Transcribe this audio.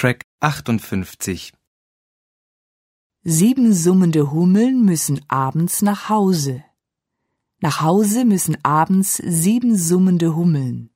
Track 58. 7 summende Hummeln müssen abends nach Hause. Nach Hause müssen abends 7 summende Hummeln.